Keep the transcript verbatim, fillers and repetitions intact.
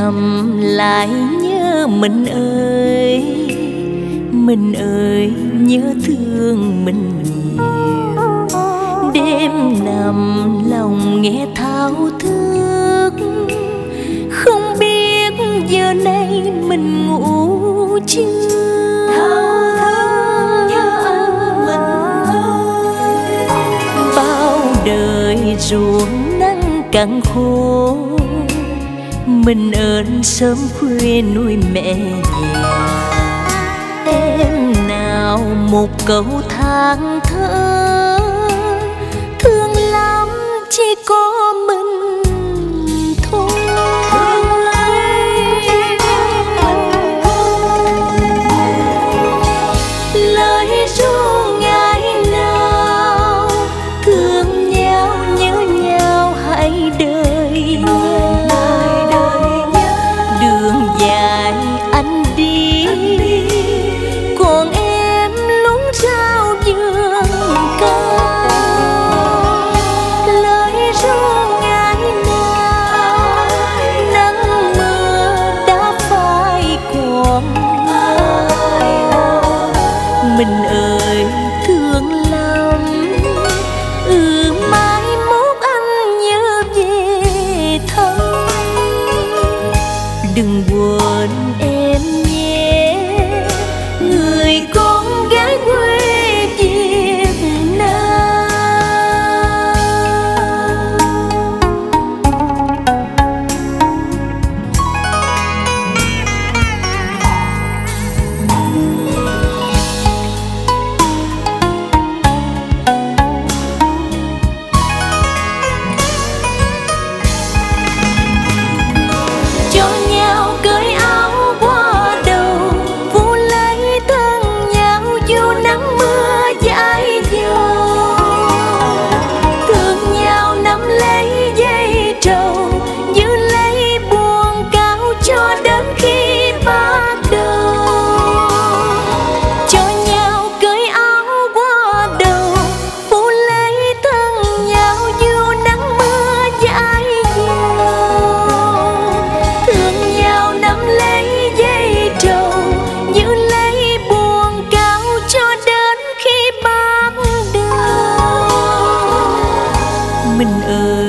nằm lại nhớ mình ơi, mình ơi nhớ thương mình nhiều. Đêm nằm lòng nghe thao thức, không biết giờ này mình ngủ chưa. Thao thức nhớ anh mình ơi. Bao đời ruộng nắng cằn khô, mình ơn sớm khuya nuôi mẹ già. Em nào một câu than thở, thương lắm chỉ có mình thôi. Lời ru ngày nào thương nhau nhớ nhau hãy đợi nhau. Đường dài anh đi, còn em lúng rau vườn cao. Lời ru ngày nào nắng mưa đã phai còn ai. Mình ơi thương lắm, ừ mai mốt anh nhớ về thăm. Đừng quên em nhé, người con gái quê Việt Nam. Cho nhau cởi áo qua đầu, vu lấy thân nhau dù nắng mưa dãi dầu. Thương nhau nắm lấy dây trầu, giữ lấy buồn cao cho đến khi bắt đầu. Cho nhau cởi áo qua đầu, vu lấy thân nhau dù nắng mưa dãi dầu. Thương nhau nắm lấy dây trầu, giữ lấy buồn cao cho đến khi bắt đầu. Mình ơi